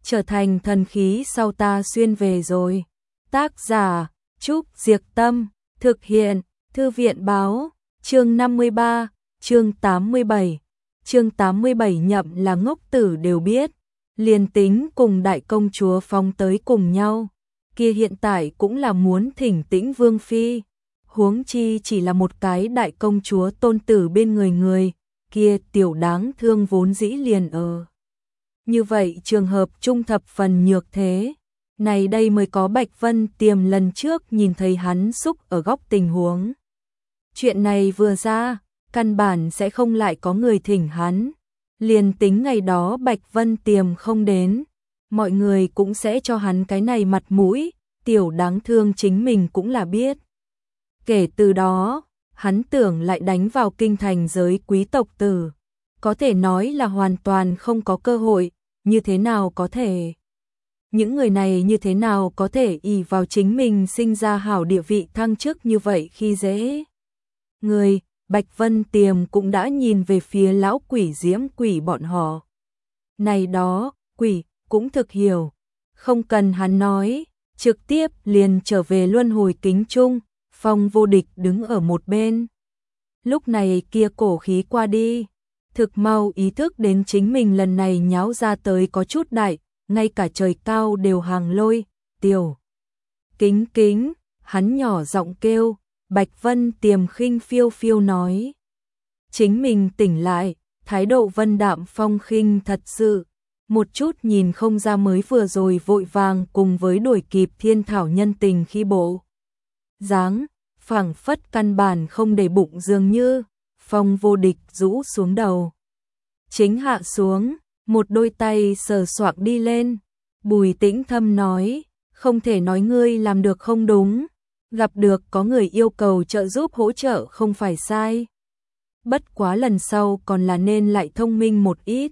trở thành thần khí sau ta xuyên về rồi. Tác giả Trúc Diệc Tâm, thực hiện Thư viện Báo, chương 53, chương 87. Chương 87 nhậm là ngốc tử đều biết, liền tính cùng đại công chúa Phong tới cùng nhau, kia hiện tại cũng là muốn thỉnh Tĩnh Vương phi, huống chi chỉ là một cái đại công chúa tôn tử bên người, kia tiểu đáng thương vốn dĩ liền ở. Như vậy trường hợp trung thập phần nhược thế, này đây mới có Bạch Vân Tiềm lần trước nhìn thấy hắn xúc ở góc tình huống. Chuyện này vừa ra, căn bản sẽ không lại có người thỉnh hắn, liền tính ngày đó Bạch Vân Tiềm không đến, mọi người cũng sẽ cho hắn cái này mặt mũi, tiểu đáng thương chính mình cũng là biết. Kể từ đó, hắn tưởng lại đánh vào kinh thành giới quý tộc tử, có thể nói là hoàn toàn không có cơ hội, như thế nào có thể? Những người này như thế nào có thể ỷ vào chính mình sinh ra hảo địa vị thăng chức như vậy khi dễ? Người, Bạch Vân Tiềm cũng đã nhìn về phía lão quỷ diễm quỷ bọn họ. Này đó, quỷ, cũng thực hiểu. Không cần hắn nói, trực tiếp liền trở về luân hồi kính trung, Phong Vô Địch đứng ở một bên. Lúc này kia cổ khí qua đi, thực mau ý thức đến chính mình lần này nháo ra tới có chút đại, ngay cả trời cao đều hàng lôi, tiểu. Kính kính, hắn nhỏ giọng kêu, Bạch Vân Tiềm khinh phiêu phiêu nói. Chính mình tỉnh lại, thái độ vân đạm phong khinh thật sự, một chút nhìn không ra mới vừa rồi vội vàng cùng với đuổi kịp thiên thảo nhân tình khi bộ. Dáng, phảng phất căn bản không để bụng dường như, Phong Vô Địch rũ xuống đầu. Chính hạ xuống, một đôi tay sờ soạng đi lên, Bùi Tĩnh Thâm nói, không thể nói ngươi làm được không đúng, gặp được có người yêu cầu trợ giúp hỗ trợ không phải sai. Bất quá lần sau còn là nên lại thông minh một ít.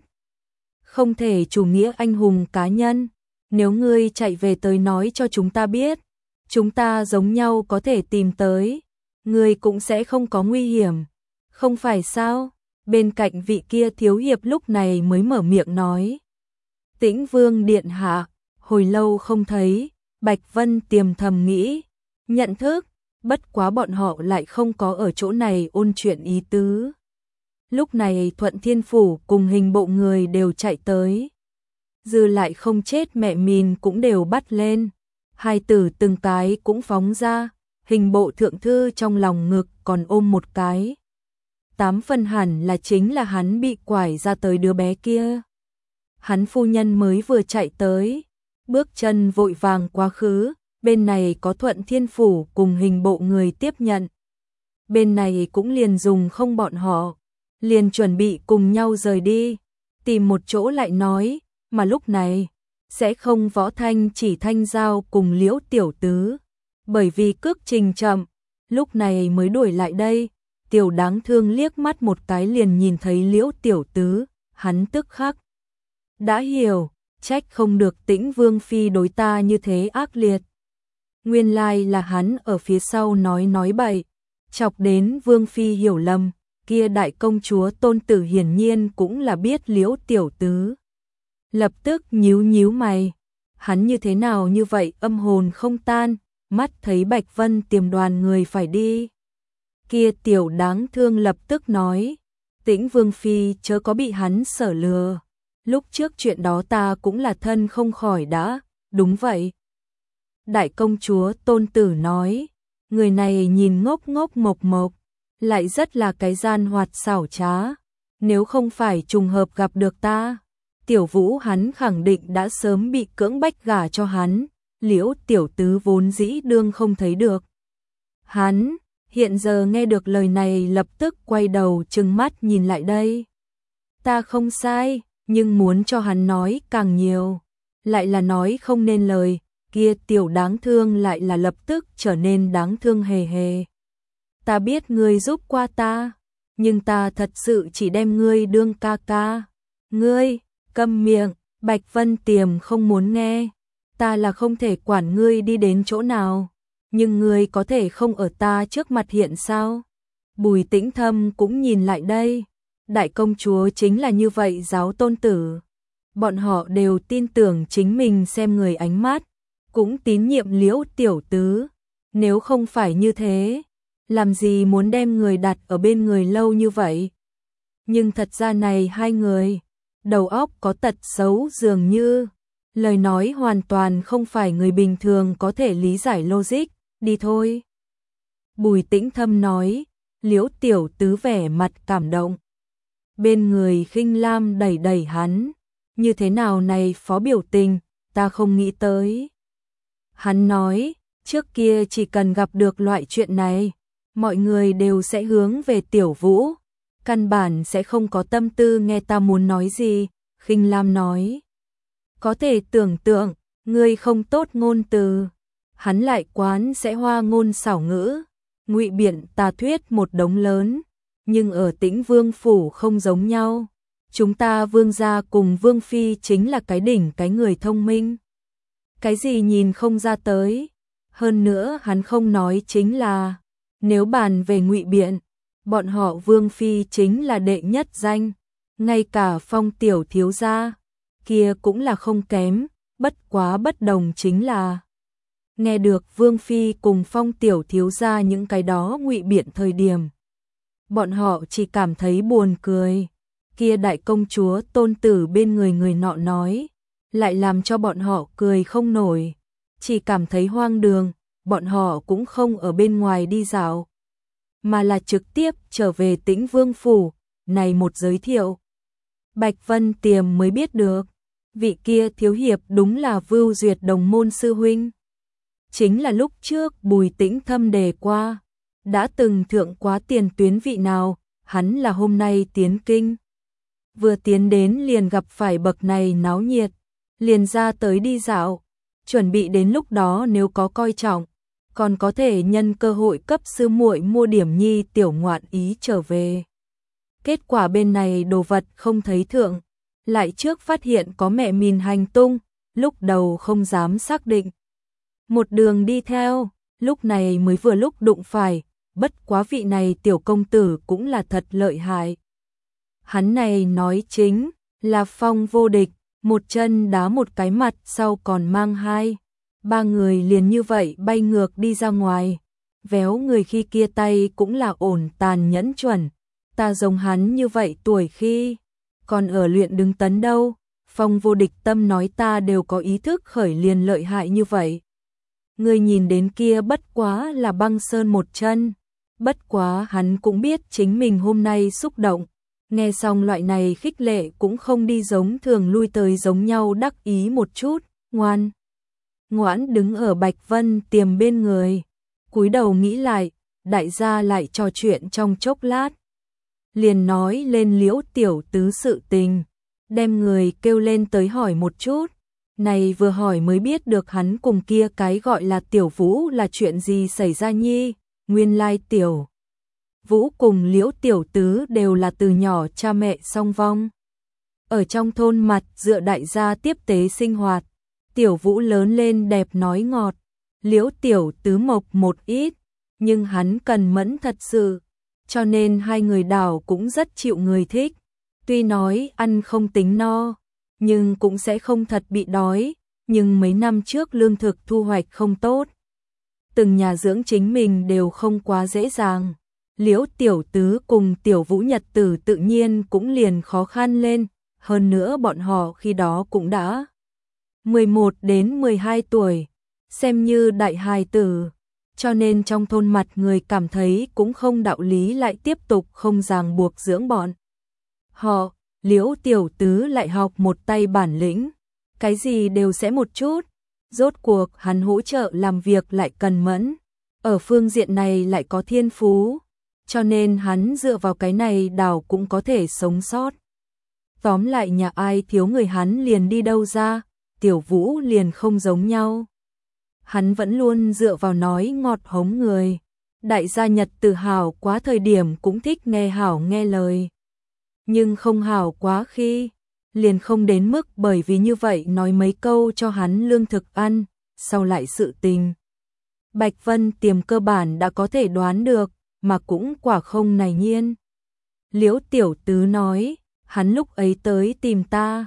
Không thể chủ nghĩa anh hùng cá nhân, nếu ngươi chạy về tới nói cho chúng ta biết, chúng ta giống nhau có thể tìm tới, ngươi cũng sẽ không có nguy hiểm, không phải sao? Bên cạnh vị kia thiếu hiệp lúc này mới mở miệng nói. Tĩnh Vương điện hạ, hồi lâu không thấy, Bạch Vân Tiềm thầm nghĩ, nhận thức, bất quá bọn họ lại không có ở chỗ này ôn chuyện ý tứ. Lúc này Thuận Thiên Phủ cùng hình bộ người đều chạy tới. Dư lại không chết mẹ mìn cũng đều bắt lên. Hai tử từng cái cũng phóng ra, hình bộ thượng thư trong lòng ngực còn ôm một cái. 8 phần hẳn là chính là hắn bị quải ra tới đứa bé kia. Hắn phu nhân mới vừa chạy tới, bước chân vội vàng quá khứ, bên này có Thuận Thiên Phủ cùng hình bộ người tiếp nhận. Bên này cũng liền dùng không bọn họ, liền chuẩn bị cùng nhau rời đi, tìm một chỗ lại nói, mà lúc này, sẽ không Võ Thanh chỉ Thanh Giao cùng Liễu Tiểu Tứ, bởi vì cước trình chậm, lúc này mới đuổi lại đây. Tiểu đáng thương liếc mắt một cái liền nhìn thấy Liễu Tiểu Tứ, hắn tức khắc đã hiểu, trách không được Tĩnh Vương phi đối ta như thế ác liệt. Nguyên lai là hắn ở phía sau nói bậy, chọc đến Vương phi hiểu lầm, kia đại công chúa tôn tử hiển nhiên cũng là biết Liễu Tiểu Tứ. Lập tức nhíu mày, hắn như thế nào như vậy âm hồn không tan, mắt thấy Bạch Vân Tiềm đoàn người phải đi. Kia tiểu đáng thương lập tức nói, Tĩnh Vương phi chớ có bị hắn sở lừa, lúc trước chuyện đó ta cũng là thân không khỏi đã, đúng vậy. Đại công chúa tôn tử nói, người này nhìn ngốc mộc, lại rất là cái gian hoạt xảo trá, nếu không phải trùng hợp gặp được ta, Tiểu Vũ hắn khẳng định đã sớm bị cưỡng bách gả cho hắn, Liễu Tiểu Tứ vốn dĩ đương không thấy được. Hắn hiện giờ nghe được lời này lập tức quay đầu trừng mắt nhìn lại đây. Ta không sai, nhưng muốn cho hắn nói càng nhiều, lại là nói không nên lời, kia tiểu đáng thương lại là lập tức trở nên đáng thương hề. Ta biết ngươi giúp qua ta, nhưng ta thật sự chỉ đem ngươi đương ca ca. Ngươi, câm miệng, Bạch Vân Tiềm không muốn nghe, ta là không thể quản ngươi đi đến chỗ nào. Nhưng ngươi có thể không ở ta trước mặt hiện sao? Bùi Tĩnh Thâm cũng nhìn lại đây. Đại công chúa chính là như vậy giáo tôn tử. Bọn họ đều tin tưởng chính mình xem người ánh mắt, cũng tín nhiệm Liễu tiểu tứ. Nếu không phải như thế, làm gì muốn đem người đặt ở bên người lâu như vậy? Nhưng thật ra này hai người, đầu óc có tật xấu dường như, lời nói hoàn toàn không phải người bình thường có thể lý giải logic, đi thôi. Bùi Tĩnh Thâm nói, Liễu tiểu tứ vẻ mặt cảm động. Bên người Khinh Lam đẩy đẩy hắn, như thế nào này phó biểu tình, ta không nghĩ tới. Hắn nói, trước kia chỉ cần gặp được loại chuyện này, mọi người đều sẽ hướng về Tiểu Vũ, căn bản sẽ không có tâm tư nghe ta muốn nói gì. Khinh Lam nói, có thể tưởng tượng, ngươi không tốt ngôn từ. Hắn lại quán sẽ hoa ngôn xảo ngữ, ngụy biện tà thuyết một đống lớn, nhưng ở Tĩnh Vương phủ không giống nhau. Chúng ta Vương gia cùng Vương phi chính là cái đỉnh cái người thông minh. Cái gì nhìn không ra tới. Hơn nữa hắn không nói chính là, nếu bàn về ngụy biện, bọn họ Vương phi chính là đệ nhất danh, ngay cả Phong tiểu thiếu gia kia cũng là không kém, bất quá bất đồng chính là nghe được Vương phi cùng Phong tiểu thiếu gia những cái đó ngụy biện thời điểm, bọn họ chỉ cảm thấy buồn cười. Kia đại công chúa tôn tử bên người người nọ nói, lại làm cho bọn họ cười không nổi, chỉ cảm thấy hoang đường. Bọn họ cũng không ở bên ngoài đi dạo, mà là trực tiếp trở về Tĩnh Vương phủ. Này một giới thiệu, Bạch Vân Tiềm mới biết được, vị kia thiếu hiệp đúng là Vưu Duyệt đồng môn sư huynh. Chính là lúc trước Bùi Tĩnh Thâm đề qua, đã từng thượng quá tiền tuyến vị nào, hắn là hôm nay tiến kinh. Vừa tiến đến liền gặp phải bậc này náo nhiệt, liền ra tới đi dạo, chuẩn bị đến lúc đó nếu có coi trọng, còn có thể nhân cơ hội cấp sư muội mua điểm nhi tiểu ngoạn ý trở về. Kết quả bên này đồ vật không thấy thượng, lại trước phát hiện có mẹ mình hành tung, lúc đầu không dám xác định. Một đường đi theo, lúc này mới vừa lúc đụng phải, bất quá vị này tiểu công tử cũng là thật lợi hại. Hắn này nói chính là Phong vô địch, một chân đá một cái mặt sau còn mang hai, ba người liền như vậy bay ngược đi ra ngoài. Véo người khi kia tay cũng là ổn tàn nhẫn chuẩn. Ta giống hắn như vậy tuổi khi còn ở luyện đứng tấn đâu. Phong vô địch tâm nói ta đều có ý thức khởi liền lợi hại như vậy. Người nhìn đến kia bất quá là băng sơn một chân. Bất quá hắn cũng biết chính mình hôm nay xúc động. Nghe xong loại này khích lệ cũng không đi giống thường lui tới giống nhau đắc ý một chút, ngoãn đứng ở Bạch Vân Tiềm bên người, cúi đầu nghĩ lại, đại gia lại trò chuyện trong chốc lát. Liền nói lên Liễu tiểu tứ sự tình, đem người kêu lên tới hỏi một chút. Này vừa hỏi mới biết được hắn cùng kia cái gọi là Tiểu Vũ là chuyện gì xảy ra nhi, nguyên lai Tiểu Vũ cùng Liễu tiểu tứ đều là từ nhỏ cha mẹ song vong. Ở trong thôn mặt dựa đại gia tiếp tế sinh hoạt, Tiểu Vũ lớn lên đẹp nói ngọt, Liễu tiểu tứ mộc một ít, nhưng hắn cần mẫn thật sự, cho nên hai người đảo cũng rất chịu người thích. Tuy nói ăn không tính no, nhưng cũng sẽ không thật bị đói, nhưng mấy năm trước lương thực thu hoạch không tốt. Từng nhà dưỡng chính mình đều không quá dễ dàng. Liễu tiểu tứ cùng Tiểu Vũ nhật tử tự nhiên cũng liền khó khăn lên, hơn nữa bọn họ khi đó cũng đã 11 đến 12 tuổi, xem như đại hài tử, cho nên trong thôn mặt người cảm thấy cũng không đạo lý lại tiếp tục không ràng buộc dưỡng bọn họ. Liễu tiểu tứ lại học một tay bản lĩnh, cái gì đều sẽ một chút, rốt cuộc hắn hỗ trợ làm việc lại cần mẫn, ở phương diện này lại có thiên phú, cho nên hắn dựa vào cái này đảo cũng có thể sống sót. Tóm lại nhà ai thiếu người hắn liền đi đâu ra, Tiểu Vũ liền không giống nhau. Hắn vẫn luôn dựa vào nói ngọt hống người, đại gia nhật tự hào quá thời điểm cũng thích nghe hảo nghe lời. Nhưng không hảo quá khi, liền không đến mức bởi vì như vậy nói mấy câu cho hắn lương thực ăn, sau lại sự tình. Bạch Vân Tiềm cơ bản đã có thể đoán được, mà cũng quả không này nhiên. Liễu tiểu tứ nói, hắn lúc ấy tới tìm ta,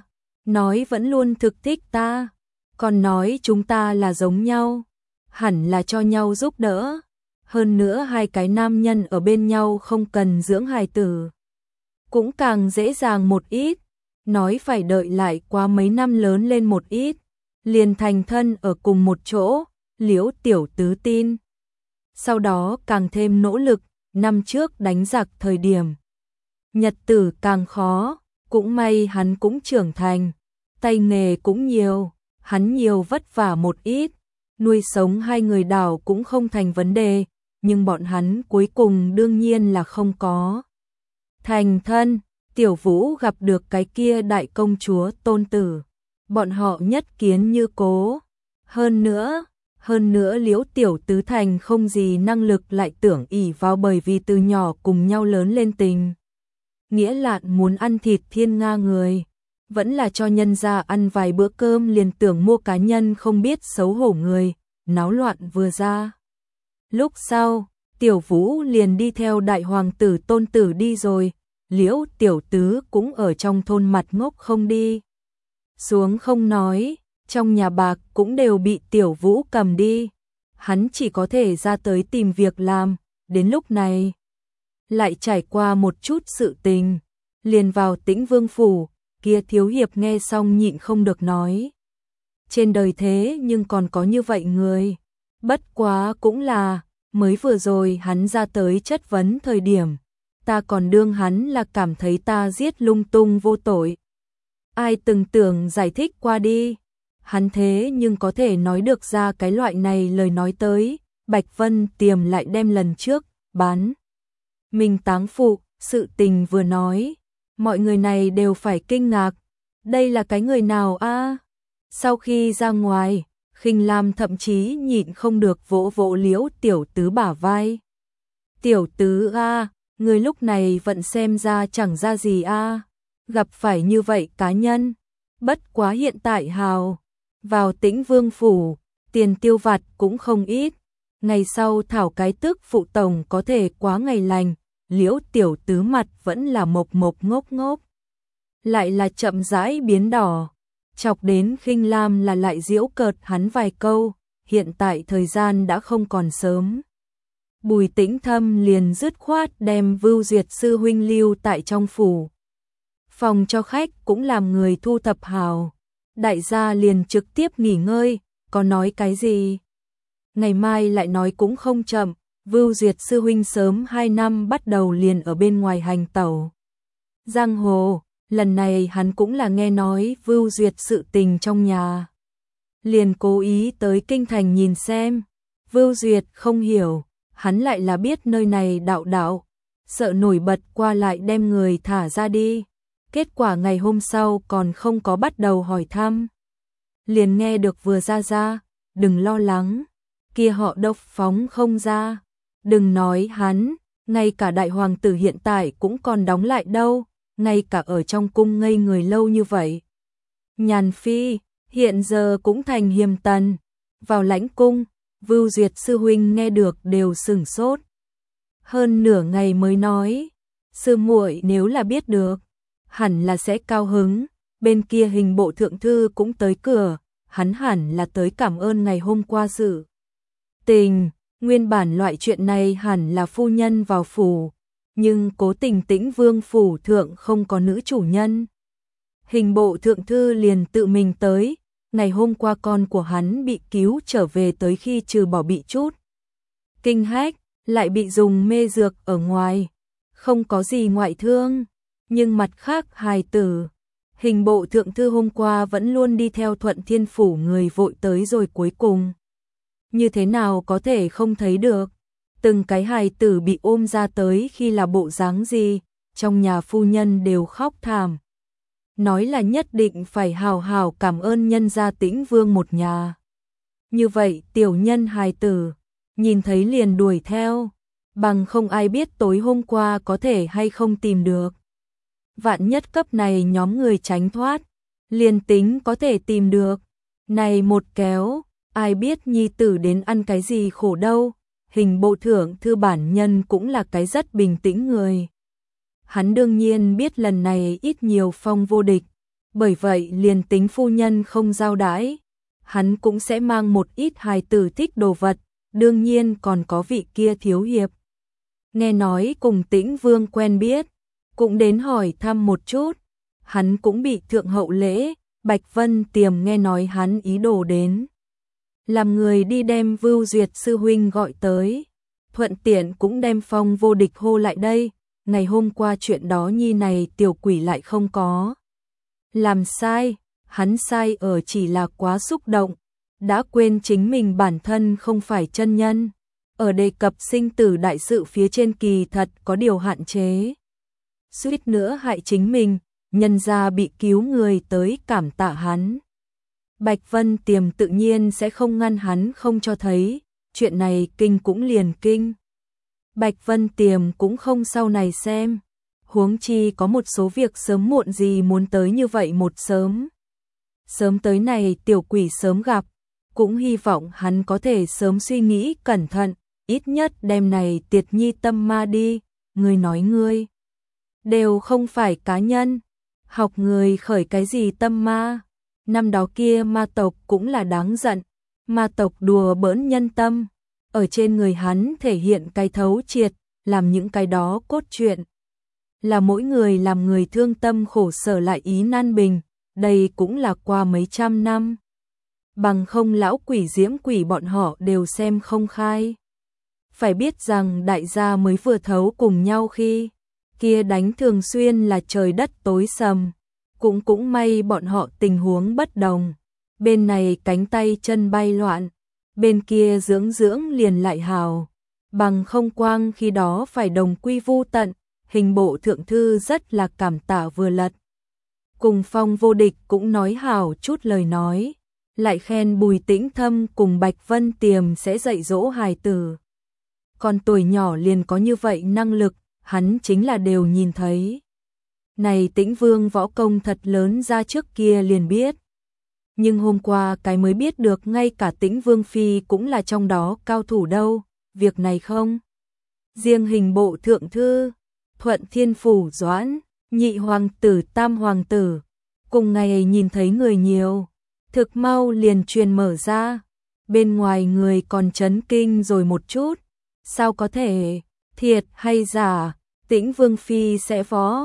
nói vẫn luôn thực thích ta, còn nói chúng ta là giống nhau, hẳn là cho nhau giúp đỡ. Hơn nữa hai cái nam nhân ở bên nhau không cần dưỡng hài tử, cũng càng dễ dàng một ít, nói phải đợi lại qua mấy năm lớn lên một ít, liền thành thân ở cùng một chỗ, Liễu tiểu tứ tin. Sau đó càng thêm nỗ lực, năm trước đánh giặc thời điểm, nhật tử càng khó, cũng may hắn cũng trưởng thành, tay nghề cũng nhiều, hắn nhiều vất vả một ít, nuôi sống hai người đảo cũng không thành vấn đề, nhưng bọn hắn cuối cùng đương nhiên là không có thành thân. Tiểu Vũ gặp được cái kia đại công chúa tôn tử, bọn họ nhất kiến như cố. Hơn nữa Liễu tiểu tứ thành không gì năng lực lại tưởng ỷ vào bởi vì từ nhỏ cùng nhau lớn lên tình nghĩa lạn muốn ăn thịt thiên nga người, vẫn là cho nhân gia ăn vài bữa cơm liền tưởng mua cá nhân không biết xấu hổ người, náo loạn vừa ra. Lúc sau, Tiểu Vũ liền đi theo đại hoàng tử tôn tử đi rồi, Liễu tiểu tứ cũng ở trong thôn mặt ngốc không đi xuống không nói, trong nhà bạc cũng đều bị Tiểu Vũ cầm đi, hắn chỉ có thể ra tới tìm việc làm, đến lúc này lại trải qua một chút sự tình, liền vào Tĩnh Vương phủ, kia thiếu hiệp nghe xong nhịn không được nói. Trên đời thế nhưng còn có như vậy người, bất quá cũng là, mới vừa rồi hắn ra tới chất vấn thời điểm, ta còn đương hắn là cảm thấy ta giết lung tung vô tội. Ai từng tưởng giải thích qua đi, hắn thế nhưng có thể nói được ra cái loại này lời nói tới, Bạch Vân Tiềm lại đem lần trước, bán mình táng phụ, sự tình vừa nói, mọi người này đều phải kinh ngạc, đây là cái người nào a? Sau khi ra ngoài, Khinh Lam thậm chí nhịn không được vỗ vỗ Liễu tiểu tứ bả vai. Tiểu tứ a, người lúc này vẫn xem ra chẳng ra gì a, gặp phải như vậy cá nhân, bất quá hiện tại hào, vào Tĩnh Vương phủ, tiền tiêu vặt cũng không ít, ngày sau thảo cái tước phụ tổng có thể quá ngày lành, Liễu tiểu tứ mặt vẫn là mộc mộc ngốc ngốc, lại là chậm rãi biến đỏ, chọc đến Khinh Lam là lại giễu cợt hắn vài câu, hiện tại thời gian đã không còn sớm. Bùi Tĩnh Thâm liền dứt khoát đem Vưu Duyệt sư huynh lưu tại trong phủ. Phòng cho khách cũng làm người thu thập hào, đại gia liền trực tiếp nghỉ ngơi, có nói cái gì? Ngày mai lại nói cũng không chậm, Vưu Duyệt sư huynh sớm 2 năm bắt đầu liền ở bên ngoài hành tẩu giang hồ, lần này hắn cũng là nghe nói Vưu Duyệt sự tình trong nhà, liền cố ý tới kinh thành nhìn xem. Vưu Duyệt không hiểu, hắn lại là biết nơi này đạo, sợ nổi bật qua lại đem người thả ra đi. Kết quả ngày hôm sau còn không có bắt đầu hỏi thăm, liền nghe được vừa ra, đừng lo lắng, kia họ Độc phóng không ra. Đừng nói hắn, ngay cả đại hoàng tử hiện tại cũng còn đóng lại đâu, ngay cả ở trong cung ngây người lâu như vậy. Nhàn Phi, hiện giờ cũng thành hiềm tần, vào lãnh cung, Vưu Duyệt sư huynh nghe được đều sửng sốt. Hơn nửa ngày mới nói, sư muội nếu là biết được, hẳn là sẽ cao hứng, bên kia hình bộ thượng thư cũng tới cửa, hắn hẳn là tới cảm ơn ngày hôm qua sự tình. Nguyên bản loại chuyện này hẳn là phu nhân vào phủ, nhưng cố tình Tĩnh Vương phủ thượng không có nữ chủ nhân. Hình bộ thượng thư liền tự mình tới, ngày hôm qua con của hắn bị cứu trở về tới khi trừ bỏ bị chút kinh hách, lại bị dùng mê dược ở ngoài, không có gì ngoại thương, nhưng mặt khác hài tử. Hình bộ thượng thư hôm qua vẫn luôn đi theo Thuận Thiên phủ người vội tới rồi cuối cùng. Như thế nào có thể không thấy được, từng cái hài tử bị ôm ra tới khi là bộ dáng gì, trong nhà phu nhân đều khóc thảm. Nói là nhất định phải hào hào cảm ơn nhân gia Tĩnh Vương một nhà. Như vậy tiểu nhân hài tử, nhìn thấy liền đuổi theo, bằng không ai biết tối hôm qua có thể hay không tìm được. Vạn nhất cấp này nhóm người tránh thoát, liền tính có thể tìm được, này một kéo, ai biết nhi tử đến ăn cái gì khổ đâu. Hình bộ thượng thư bản nhân cũng là cái rất bình tĩnh người. Hắn đương nhiên biết lần này ít nhiều Phong vô địch, bởi vậy liền tính phu nhân không giao đãi, hắn cũng sẽ mang một ít hài tử thích đồ vật, đương nhiên còn có vị kia thiếu hiệp. Nghe nói cùng Tĩnh Vương quen biết, cũng đến hỏi thăm một chút, hắn cũng bị thượng hậu lễ, Bạch Vân Tiềm nghe nói hắn ý đồ đến. Làm người đi đem Vưu Duyệt sư huynh gọi tới, thuận tiện cũng đem Phong Vô Địch hô lại đây, ngày hôm qua chuyện đó nhi này tiểu quỷ lại không có. Làm sai, hắn sai ở chỉ là quá xúc động, đã quên chính mình bản thân không phải chân nhân, ở đề cập sinh tử đại sự phía trên kỳ thật có điều hạn chế. Suýt nữa hại chính mình, nhân ra bị cứu người tới cảm tạ hắn. Bạch Vân Tiềm tự nhiên sẽ không ngăn hắn không cho thấy, chuyện này kinh cũng liền kinh. Bạch Vân Tiềm cũng không sau này xem, huống chi có một số việc sớm muộn gì muốn tới như vậy một sớm. Sớm tới này tiểu quỷ sớm gặp, cũng hy vọng hắn có thể sớm suy nghĩ cẩn thận, ít nhất đêm này tiệt nhi tâm ma đi, ngươi nói ngươi. Đều không phải cá nhân, học người khởi cái gì tâm ma. Năm đó kia ma tộc cũng là đáng giận, ma tộc đùa bỡn nhân tâm, ở trên người hắn thể hiện cái thấu triệt, làm những cái đó cốt truyện. Là mỗi người làm người thương tâm khổ sở lại ý nan bình, đây cũng là qua mấy trăm năm. Bằng không lão quỷ diễm quỷ bọn họ đều xem không khai. Phải biết rằng đại gia mới vừa thấu cùng nhau khi kia đánh thường xuyên là trời đất tối sầm. Cũng may bọn họ tình huống bất đồng. Bên này cánh tay chân bay loạn, bên kia dưỡng liền lại hào. Bằng không quang khi đó phải đồng quy vu tận, hình bộ thượng thư rất là cảm tạ vừa lật. Cùng Phong Vô Địch cũng nói hào chút lời nói, lại khen Bùi Tĩnh Thâm cùng Bạch Vân Tiềm sẽ dạy dỗ hài tử. Còn tuổi nhỏ liền có như vậy năng lực, hắn chính là đều nhìn thấy. Này Tĩnh Vương võ công thật lớn ra trước kia liền biết. Nhưng hôm qua cái mới biết được ngay cả Tĩnh Vương Phi cũng là trong đó cao thủ đâu, việc này không. Riêng hình bộ thượng thư, Thuận Thiên Phủ Doãn, nhị hoàng tử tam hoàng tử, cùng ngày nhìn thấy người nhiều, thực mau liền truyền mở ra, bên ngoài người còn chấn kinh rồi một chút, sao có thể, thiệt hay giả, Tĩnh Vương Phi sẽ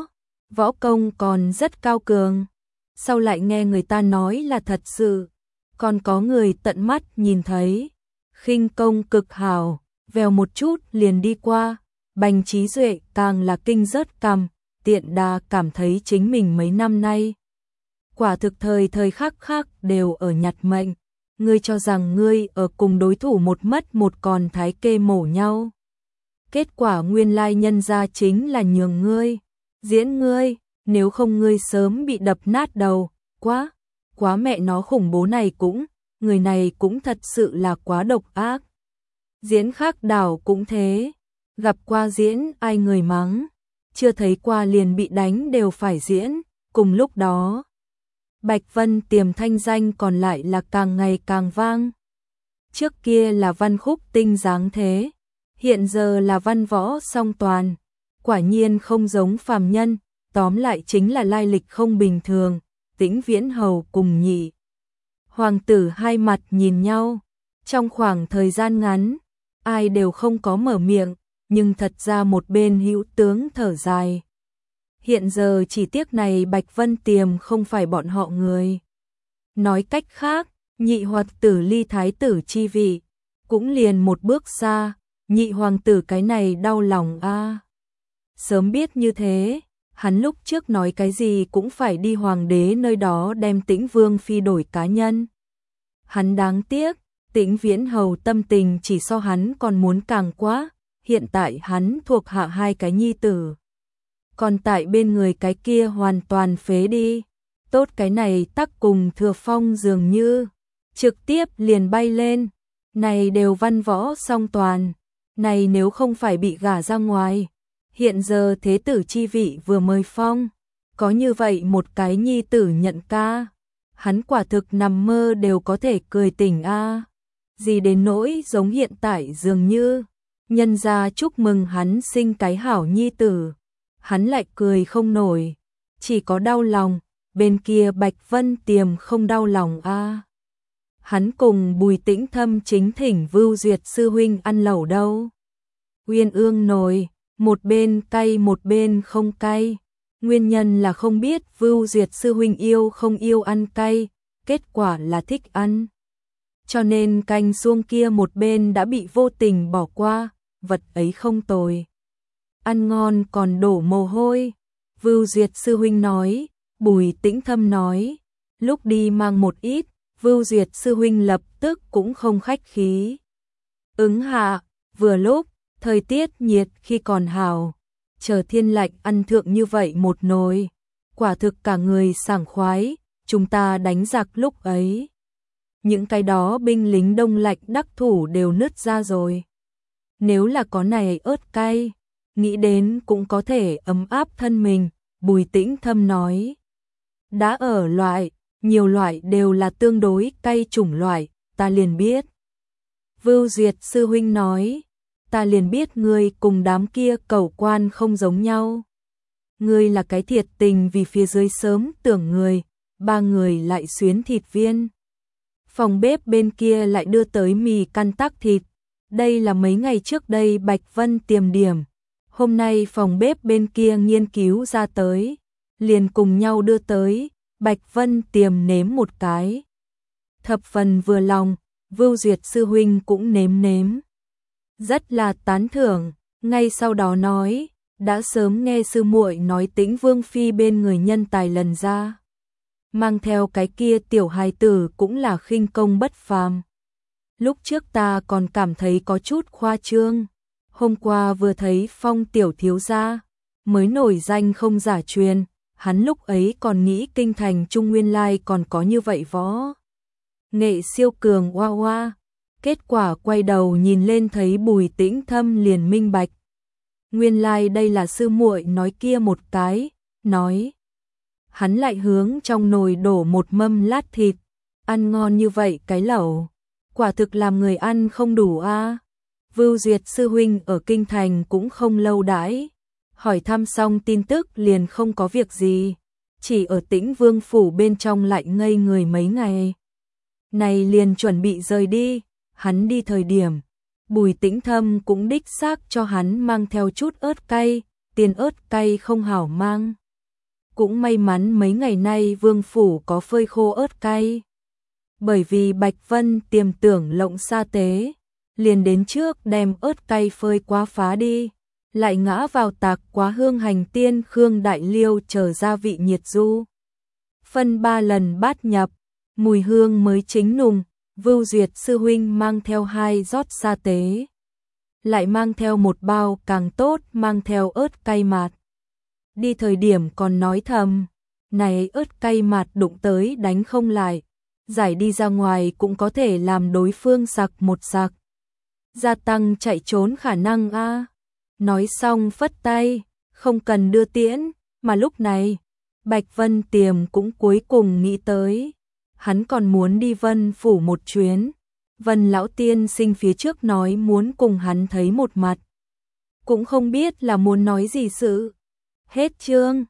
võ công còn rất cao cường, sau lại nghe người ta nói là thật sự, còn có người tận mắt nhìn thấy, khinh công cực hảo, vèo một chút liền đi qua, Bành Trí Duệ càng là kinh rớt cằm, tiện đà cảm thấy chính mình mấy năm nay. Quả thực thời khắc đều ở nhặt mệnh, ngươi cho rằng ngươi ở cùng đối thủ một mất một còn thái kê mổ nhau. Kết quả nguyên lai nhân ra chính là nhường ngươi, diễn ngươi, nếu không ngươi sớm bị đập nát đầu, quá mẹ nó khủng bố này cũng, người này cũng thật sự là quá độc ác. Diễn khác đảo cũng thế, gặp qua diễn ai người mắng, chưa thấy qua liền bị đánh đều phải diễn, cùng lúc đó. Bạch Vân Tiềm thanh danh còn lại là càng ngày càng vang. Trước kia là văn khúc tinh dáng thế, hiện giờ là văn võ song toàn, quả nhiên không giống phàm nhân, tóm lại chính là lai lịch không bình thường, Tĩnh Viễn Hầu cùng nhị. Hoàng tử hai mặt nhìn nhau, trong khoảng thời gian ngắn, ai đều không có mở miệng, nhưng thật ra một bên hữu tướng thở dài. Hiện giờ chỉ tiếc này Bạch Vân Tiềm không phải bọn họ người. Nói cách khác, nhị hoàng tử ly thái tử chi vị, cũng liền một bước xa, nhị hoàng tử cái này đau lòng a. Sớm biết như thế, hắn lúc trước nói cái gì cũng phải đi hoàng đế nơi đó đem Tĩnh Vương Phi đổi cá nhân. Hắn đáng tiếc, Tĩnh Viễn Hầu tâm tình chỉ so hắn còn muốn càng quá, hiện tại hắn thuộc hạ hai cái nhi tử. Còn tại bên người cái kia hoàn toàn phế đi, tốt cái này tắc cùng Thừa Phong dường như, trực tiếp liền bay lên, này đều văn võ song toàn, này nếu không phải bị gả ra ngoài, hiện giờ thế tử chi vị vừa mới phong, có như vậy một cái nhi tử nhận ca, hắn quả thực nằm mơ đều có thể cười tỉnh a. Gì đến nỗi giống hiện tại dường như, nhân gia chúc mừng hắn sinh cái hảo nhi tử, hắn lại cười không nổi, chỉ có đau lòng, bên kia Bạch Vân Tiềm không đau lòng a. Hắn cùng Bùi Tĩnh Thâm chính thỉnh Vưu Duyệt sư huynh ăn lẩu đâu. Uyên ương nồi, một bên cay một bên không cay. Nguyên nhân là không biết Vưu Duyệt sư huynh yêu không yêu ăn cay, kết quả là thích ăn. Cho nên canh xuông kia một bên đã bị vô tình bỏ qua, vật ấy không tồi. Ăn ngon còn đổ mồ hôi. Vưu Duyệt sư huynh nói, Bùi Tĩnh Thâm nói, lúc đi mang một ít, Vưu Duyệt sư huynh lập tức cũng không khách khí. Ứng hạ, vừa lúc, thời tiết nhiệt khi còn hào, chờ thiên lạnh ăn thượng như vậy một nồi, quả thực cả người sảng khoái, chúng ta đánh giặc lúc ấy. Những cái đó binh lính đông lạnh đắc thủ đều nứt ra rồi. Nếu là có này ớt cay, nghĩ đến cũng có thể ấm áp thân mình, Bùi Tĩnh Thâm nói. Đã ở loại, nhiều loại đều là tương đối cay chủng loại, ta liền biết. Vưu Duyệt sư huynh nói, ta liền biết ngươi cùng đám kia cẩu quan không giống nhau. Ngươi là cái thiệt tình vì phía dưới sớm tưởng người, ba người lại xuyến thịt viên. Phòng bếp bên kia lại đưa tới mì căn tắc thịt. Đây là mấy ngày trước đây Bạch Vân Tiềm điểm. Hôm nay phòng bếp bên kia nghiên cứu ra tới, liền cùng nhau đưa tới, Bạch Vân Tiềm nếm một cái. Thập phần vừa lòng, Vưu Duyệt sư huynh cũng nếm. Rất là tán thưởng, ngay sau đó nói, đã sớm nghe sư muội nói Tĩnh Vương phi bên người nhân tài lần ra. Mang theo cái kia tiểu hài tử cũng là khinh công bất phàm. Lúc trước ta còn cảm thấy có chút khoa trương. Hôm qua vừa thấy Phong tiểu thiếu gia, mới nổi danh không giả truyền, hắn lúc ấy còn nghĩ kinh thành Trung Nguyên lai còn có như vậy võ nghệ siêu cường oa oa. Kết quả quay đầu nhìn lên thấy Bùi Tĩnh Thâm liền minh bạch. Nguyên lai đây là sư muội nói kia một cái, nói. Hắn lại hướng trong nồi đổ một mâm lát thịt, ăn ngon như vậy cái lẩu, quả thực làm người ăn không đủ a. Vưu Duyệt sư huynh ở kinh thành cũng không lâu đãi, hỏi thăm xong tin tức liền không có việc gì, chỉ ở Tĩnh Vương phủ bên trong lại ngây người mấy ngày. Này liền chuẩn bị rời đi, hắn đi thời điểm, Bùi Tĩnh Thâm cũng đích xác cho hắn mang theo chút ớt cay, tiền ớt cay không hảo mang. Cũng may mắn mấy ngày nay Vương phủ có phơi khô ớt cay. Bởi vì Bạch Vân Tiềm tưởng lộng sa tế, liền đến trước đem ớt cay phơi quá phá đi, lại ngã vào tạc quá hương hành tiên khương đại liêu chờ gia vị nhiệt du. Phân 3 lần bát nhập, mùi hương mới chính nùng, Vưu Duyệt sư huynh mang theo 2 rót sa tế. Lại mang theo một bao càng tốt mang theo ớt cay mạt. Đi thời điểm còn nói thầm, này ớt cay mạt đụng tới đánh không lại, giải đi ra ngoài cũng có thể làm đối phương sặc một sặc. Gia tăng chạy trốn khả năng a. Nói xong phất tay, không cần đưa tiễn, mà lúc này, Bạch Vân Tiềm cũng cuối cùng nghĩ tới. Hắn còn muốn đi Vân phủ một chuyến. Vân lão tiên sinh phía trước nói muốn cùng hắn thấy một mặt. Cũng không biết là muốn nói gì sự. Hết chương.